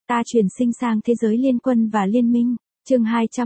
Ta chuyển sinh sang thế giới liên quân và liên minh. Chương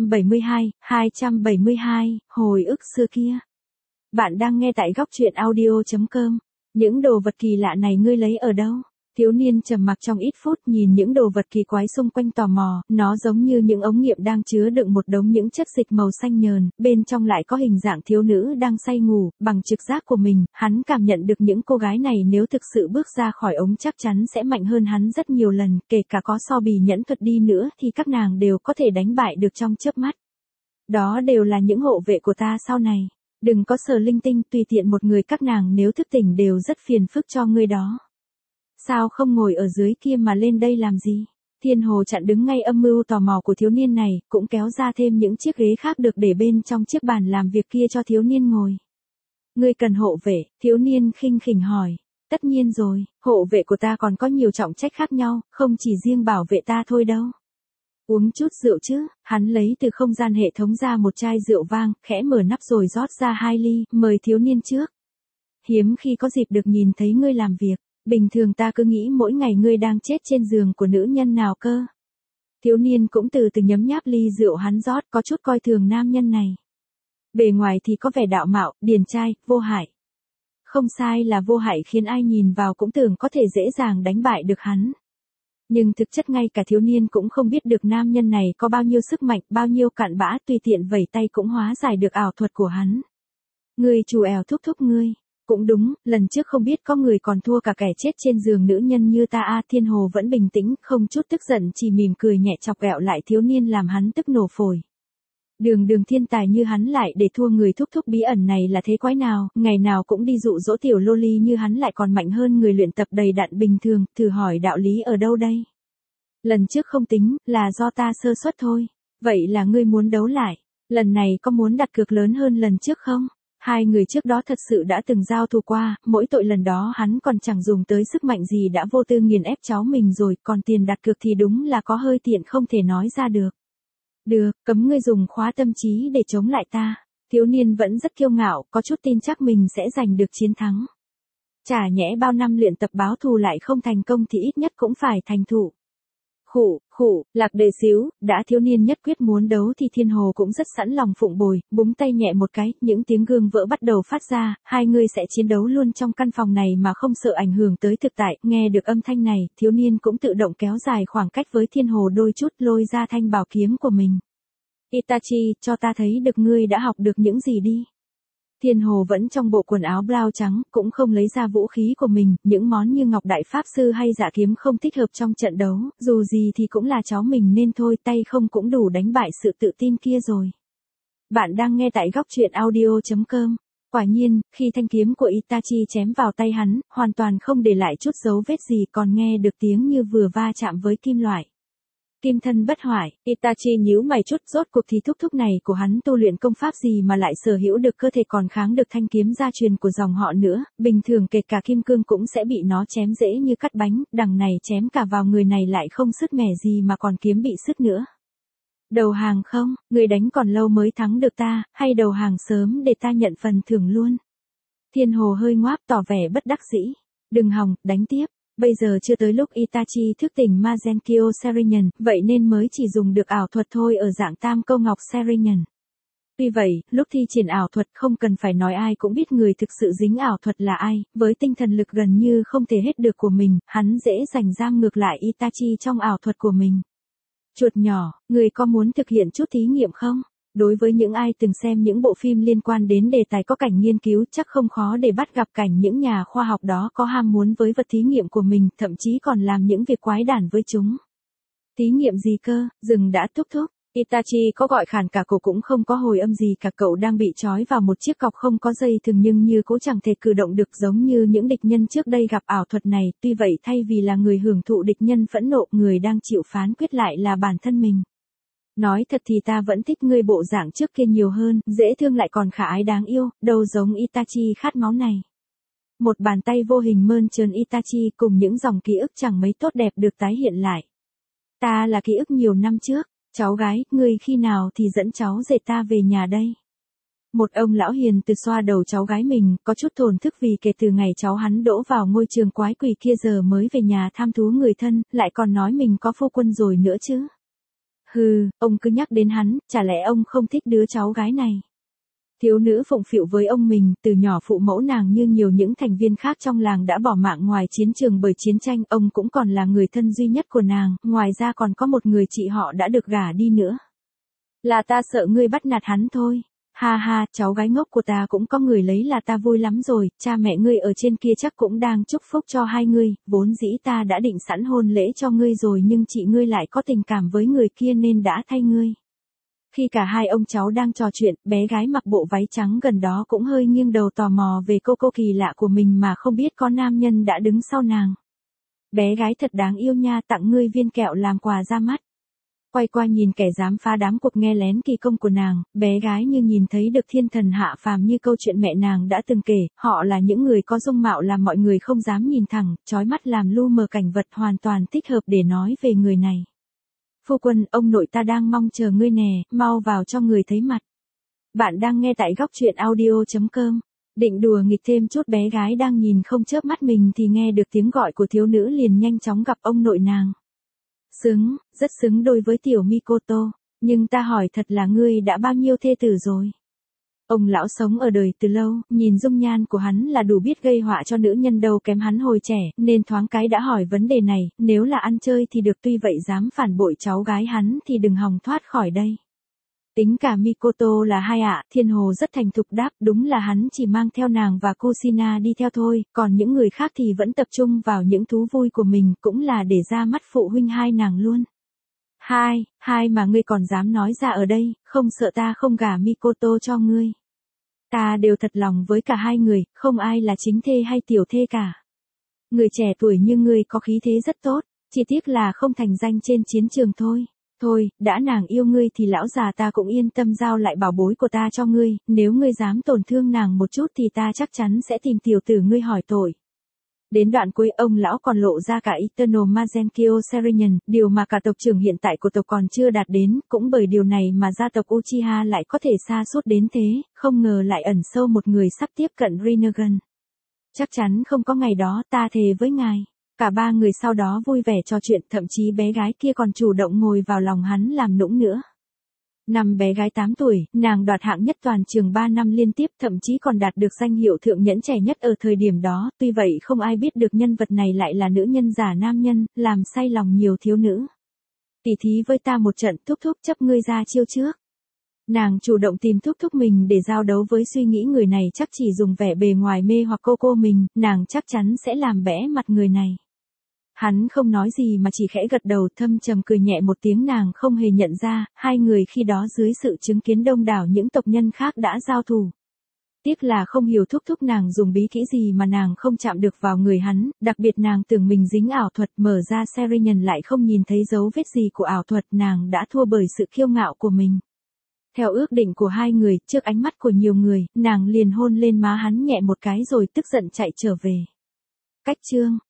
272, hồi ức xưa kia. Bạn đang nghe tại góc truyện audio.com. Những đồ vật kỳ lạ này ngươi lấy ở đâu? Thiếu niên trầm mặc trong ít phút nhìn những đồ vật kỳ quái xung quanh tò mò, nó giống như những ống nghiệm đang chứa đựng một đống những chất dịch màu xanh nhờn, bên trong lại có hình dạng thiếu nữ đang say ngủ, bằng trực giác của mình, hắn cảm nhận được những cô gái này nếu thực sự bước ra khỏi ống chắc chắn sẽ mạnh hơn hắn rất nhiều lần, kể cả có so bì nhẫn thuật đi nữa thì các nàng đều có thể đánh bại được trong chớp mắt. Đó đều là những hộ vệ của ta sau này. Đừng có sờ linh tinh, tùy tiện một người các nàng nếu thức tỉnh đều rất phiền phức cho ngươi đó. Sao không ngồi ở dưới kia mà lên đây làm gì? Thiên Hồ chặn đứng ngay âm mưu tò mò của thiếu niên này, cũng kéo ra thêm những chiếc ghế khác được để bên trong chiếc bàn làm việc kia cho thiếu niên ngồi. Ngươi cần hộ vệ, thiếu niên khinh khỉnh hỏi. Tất nhiên rồi, hộ vệ của ta còn có nhiều trọng trách khác nhau, không chỉ riêng bảo vệ ta thôi đâu. Uống chút rượu chứ, hắn lấy từ không gian hệ thống ra một chai rượu vang, khẽ mở nắp rồi rót ra 2 ly, mời thiếu niên trước. Hiếm khi có dịp được nhìn thấy ngươi làm việc, bình thường ta cứ nghĩ mỗi ngày ngươi đang chết trên giường của nữ nhân nào cơ. Thiếu niên cũng từ từ nhấm nháp ly rượu hắn rót, có chút coi thường nam nhân này. Bề ngoài thì có vẻ đạo mạo, điển trai, vô hại. Không sai là vô hại khiến ai nhìn vào cũng tưởng có thể dễ dàng đánh bại được hắn. Nhưng thực chất ngay cả thiếu niên cũng không biết được nam nhân này có bao nhiêu sức mạnh, bao nhiêu cặn bã, tùy tiện vẩy tay cũng hóa giải được ảo thuật của hắn. Ngươi chủ ẻo thúc thúc ngươi. Cũng đúng, lần trước không biết có người còn thua cả kẻ chết trên giường nữ nhân như ta a. Thiên Hồ vẫn bình tĩnh, không chút tức giận, chỉ mỉm cười nhẹ chọc ghẹo lại thiếu niên làm hắn tức nổ phổi. Đường thiên tài như hắn lại để thua người thúc thúc bí ẩn này là thế quái nào, ngày nào cũng đi dụ dỗ tiểu loli như hắn lại còn mạnh hơn người luyện tập đầy đặn bình thường, thử hỏi đạo lý ở đâu đây? Lần trước không tính, là do ta sơ suất thôi. Vậy là ngươi muốn đấu lại, lần này có muốn đặt cược lớn hơn lần trước không? Hai người trước đó thật sự đã từng giao thủ qua, mỗi tội lần đó hắn còn chẳng dùng tới sức mạnh gì đã vô tư nghiền ép cháu mình rồi, còn tiền đặt cược thì đúng là có hơi tiện không thể nói ra được. Được, cấm ngươi dùng khóa tâm trí để chống lại ta. Thiếu niên vẫn rất kiêu ngạo, có chút tin chắc mình sẽ giành được chiến thắng. Chả nhẽ bao năm luyện tập báo thù lại không thành công thì ít nhất cũng phải thành thụ. Lạc đệ xíu, đã thiếu niên nhất quyết muốn đấu thì Thiên Hồ cũng rất sẵn lòng phụng bồi, búng tay nhẹ một cái, những tiếng gương vỡ bắt đầu phát ra, hai người sẽ chiến đấu luôn trong căn phòng này mà không sợ ảnh hưởng tới thực tại. Nghe được âm thanh này, thiếu niên cũng tự động kéo dài khoảng cách với Thiên Hồ đôi chút, lôi ra thanh bảo kiếm của mình. Itachi, cho ta thấy được ngươi đã học được những gì đi. Thiên Hồ vẫn trong bộ quần áo blau trắng, cũng không lấy ra vũ khí của mình, những món như Ngọc Đại Pháp Sư hay Dạ Kiếm không thích hợp trong trận đấu, dù gì thì cũng là cháu mình nên thôi, tay không cũng đủ đánh bại sự tự tin kia rồi. Bạn đang nghe tại góc truyện audio.com. Quả nhiên, khi thanh kiếm của Itachi chém vào tay hắn, hoàn toàn không để lại chút dấu vết gì, còn nghe được tiếng như vừa va chạm với kim loại. Kim thân bất hoại, Itachi nhíu mày chút, rốt cuộc thì thúc thúc này của hắn tu luyện công pháp gì mà lại sở hữu được cơ thể còn kháng được thanh kiếm gia truyền của dòng họ nữa, bình thường kể cả kim cương cũng sẽ bị nó chém dễ như cắt bánh, đằng này chém cả vào người này lại không sứt mẻ gì mà còn kiếm bị sứt nữa. Đầu hàng không, người đánh còn lâu mới thắng được ta, hay đầu hàng sớm để ta nhận phần thưởng luôn. Thiên Hồ hơi ngoáp tỏ vẻ bất đắc dĩ. Đừng hòng, đánh tiếp. Bây giờ chưa tới lúc Itachi thức tỉnh Mazenkyo Sharingan, vậy nên mới chỉ dùng được ảo thuật thôi ở dạng tam câu ngọc Sharingan. Tuy vậy, lúc thi triển ảo thuật không cần phải nói ai cũng biết người thực sự dính ảo thuật là ai, với tinh thần lực gần như không thể hết được của mình, hắn dễ giành giang ngược lại Itachi trong ảo thuật của mình. Chuột nhỏ, người có muốn thực hiện chút thí nghiệm không? Đối với những ai từng xem những bộ phim liên quan đến đề tài có cảnh nghiên cứu, chắc không khó để bắt gặp cảnh những nhà khoa học đó có ham muốn với vật thí nghiệm của mình, thậm chí còn làm những việc quái đản với chúng. Thí nghiệm gì cơ, dừng đã thúc thúc. Itachi có gọi khản cả cổ cũng không có hồi âm gì cả, cậu đang bị trói vào một chiếc cọc không có dây thừng nhưng như cũng chẳng thể cử động được giống như những địch nhân trước đây gặp ảo thuật này, tuy vậy thay vì là người hưởng thụ địch nhân phẫn nộ, người đang chịu phán quyết lại là bản thân mình. Nói thật thì ta vẫn thích ngươi bộ dạng trước kia nhiều hơn, dễ thương lại còn khả ái đáng yêu, đâu giống Itachi khát máu này. Một bàn tay vô hình mơn trớn Itachi cùng những dòng ký ức chẳng mấy tốt đẹp được tái hiện lại. Ta là ký ức nhiều năm trước, cháu gái, ngươi khi nào thì dẫn cháu rể ta về nhà đây? Một ông lão hiền từ xoa đầu cháu gái mình, có chút thổn thức vì kể từ ngày cháu hắn đỗ vào ngôi trường quái quỷ kia giờ mới về nhà thăm thú người thân, lại còn nói mình có phu quân rồi nữa chứ. Hừ, ông cứ nhắc đến hắn, chả lẽ ông không thích đứa cháu gái này. Thiếu nữ phụng phịu với ông mình, từ nhỏ phụ mẫu nàng như nhiều những thành viên khác trong làng đã bỏ mạng ngoài chiến trường bởi chiến tranh, ông cũng còn là người thân duy nhất của nàng, ngoài ra còn có một người chị họ đã được gả đi nữa. Là ta sợ ngươi bắt nạt hắn thôi. Ha ha, cháu gái ngốc của ta cũng có người lấy là ta vui lắm rồi, cha mẹ ngươi ở trên kia chắc cũng đang chúc phúc cho hai ngươi, vốn dĩ ta đã định sẵn hôn lễ cho ngươi rồi nhưng chị ngươi lại có tình cảm với người kia nên đã thay ngươi. Khi cả hai ông cháu đang trò chuyện, bé gái mặc bộ váy trắng gần đó cũng hơi nghiêng đầu tò mò về cô kỳ lạ của mình mà không biết có nam nhân đã đứng sau nàng. Bé gái thật đáng yêu nha, tặng ngươi viên kẹo làm quà ra mắt. Quay qua nhìn kẻ dám phá đám cuộc nghe lén kỳ công của nàng, bé gái như nhìn thấy được thiên thần hạ phàm như câu chuyện mẹ nàng đã từng kể, họ là những người có dung mạo làm mọi người không dám nhìn thẳng, chói mắt làm lu mờ cảnh vật, hoàn toàn thích hợp để nói về người này. Phu quân, ông nội ta đang mong chờ ngươi nè, mau vào cho người thấy mặt. Bạn đang nghe tại góc truyện audio.com. Định đùa nghịch thêm chút, bé gái đang nhìn không chớp mắt mình thì nghe được tiếng gọi của thiếu nữ liền nhanh chóng gặp ông nội nàng. Xứng, rất xứng đôi với tiểu Mikoto, nhưng ta hỏi thật là ngươi đã bao nhiêu thê tử rồi? Ông lão sống ở đời từ lâu, nhìn dung nhan của hắn là đủ biết gây họa cho nữ nhân đâu kém hắn hồi trẻ, nên thoáng cái đã hỏi vấn đề này, nếu là ăn chơi thì được, tuy vậy dám phản bội cháu gái hắn thì đừng hòng thoát khỏi đây. Tính cả Mikoto là hai ạ, Thiên Hồ rất thành thục đáp, đúng là hắn chỉ mang theo nàng và Kushina đi theo thôi, còn những người khác thì vẫn tập trung vào những thú vui của mình, cũng là để ra mắt phụ huynh hai nàng luôn. Hai mà ngươi còn dám nói ra ở đây, không sợ ta không gả Mikoto cho ngươi. Ta đều thật lòng với cả hai người, không ai là chính thê hay tiểu thê cả. Người trẻ tuổi như ngươi có khí thế rất tốt, chỉ tiếc là không thành danh trên chiến trường thôi. Thôi, đã nàng yêu ngươi thì lão già ta cũng yên tâm giao lại bảo bối của ta cho ngươi, nếu ngươi dám tổn thương nàng một chút thì ta chắc chắn sẽ tìm tiểu tử ngươi hỏi tội. Đến đoạn cuối ông lão còn lộ ra cả Eternal Magenkyo Serenian, điều mà cả tộc trưởng hiện tại của tộc còn chưa đạt đến, cũng bởi điều này mà gia tộc Uchiha lại có thể xa suốt đến thế, không ngờ lại ẩn sâu một người sắp tiếp cận Rinnegan. Chắc chắn không có ngày đó, ta thề với ngài. Cả ba người sau đó vui vẻ trò chuyện, thậm chí bé gái kia còn chủ động ngồi vào lòng hắn làm nũng nữa. Năm bé gái 8 tuổi, nàng đoạt hạng nhất toàn trường 3 năm liên tiếp, thậm chí còn đạt được danh hiệu thượng nhẫn trẻ nhất ở thời điểm đó, tuy vậy không ai biết được nhân vật này lại là nữ nhân giả nam nhân, làm say lòng nhiều thiếu nữ. Tỉ thí với ta một trận, thúc thúc chấp ngươi ra chiêu trước. Nàng chủ động tìm thúc thúc mình để giao đấu với suy nghĩ người này chắc chỉ dùng vẻ bề ngoài mê hoặc cô mình, nàng chắc chắn sẽ làm bẽ mặt người này. Hắn không nói gì mà chỉ khẽ gật đầu, thâm trầm cười nhẹ một tiếng, nàng không hề nhận ra, hai người khi đó dưới sự chứng kiến đông đảo những tộc nhân khác đã giao thủ. Tiếc là không hiểu thúc thúc nàng dùng bí kỹ gì mà nàng không chạm được vào người hắn, đặc biệt nàng tưởng mình dính ảo thuật, mở ra Serenian lại không nhìn thấy dấu vết gì của ảo thuật, nàng đã thua bởi sự kiêu ngạo của mình. Theo ước định của hai người, trước ánh mắt của nhiều người, nàng liền hôn lên má hắn nhẹ một cái rồi tức giận chạy trở về. Cách chương